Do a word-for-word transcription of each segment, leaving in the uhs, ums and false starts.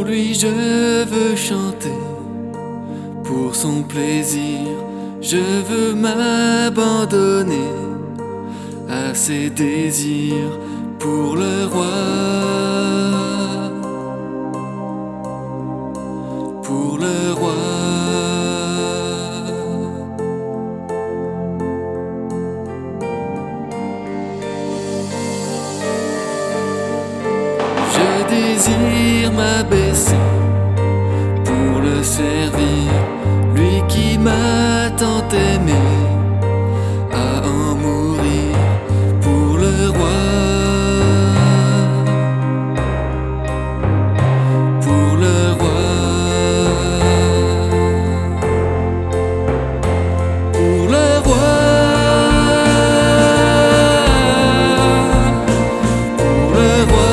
Pour lui je veux chanter, pour son plaisir je veux m'abandonner à ses désirs pour le roi, pour le roi. Je désire m'abaisser pour le servir, lui qui m'a tant aimé, à en mourir pour le roi, pour le roi, pour le roi, pour le roi.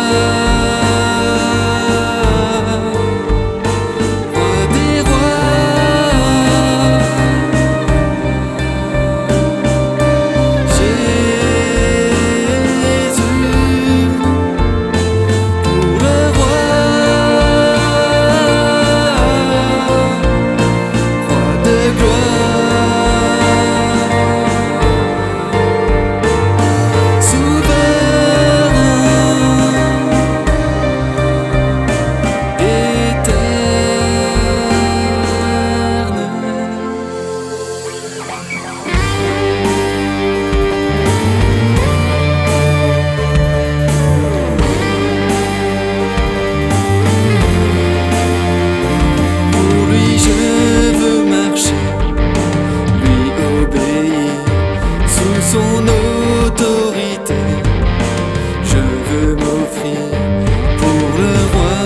Son autorité, je veux m'offrir pour le roi,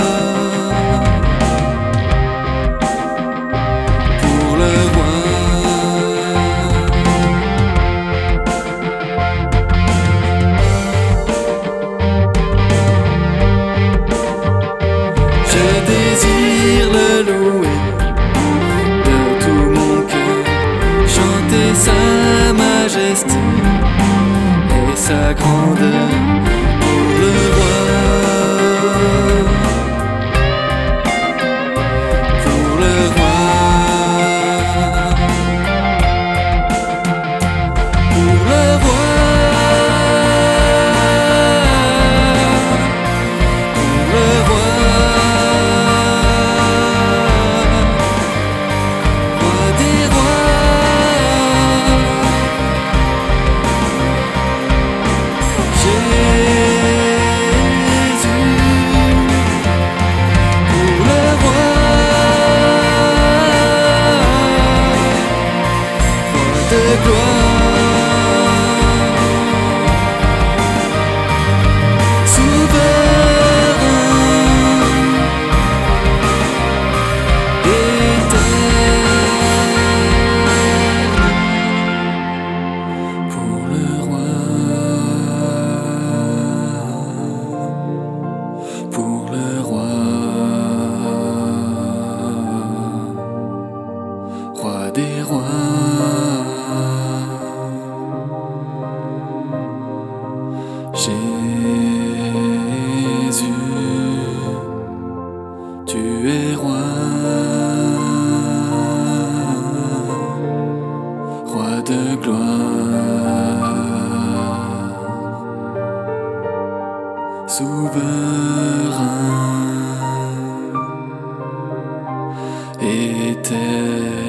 pour le roi. Je désire le louer de tout mon cœur, chanter sa majesté et sa grandeur pour le roi, pour le roi, pour le roi, pour le roi, roi des rois. De gloire, souverain, éternel, pour le roi, pour le roi, roi des rois. Jésus, tu es roi, roi de gloire, souverain, éternel.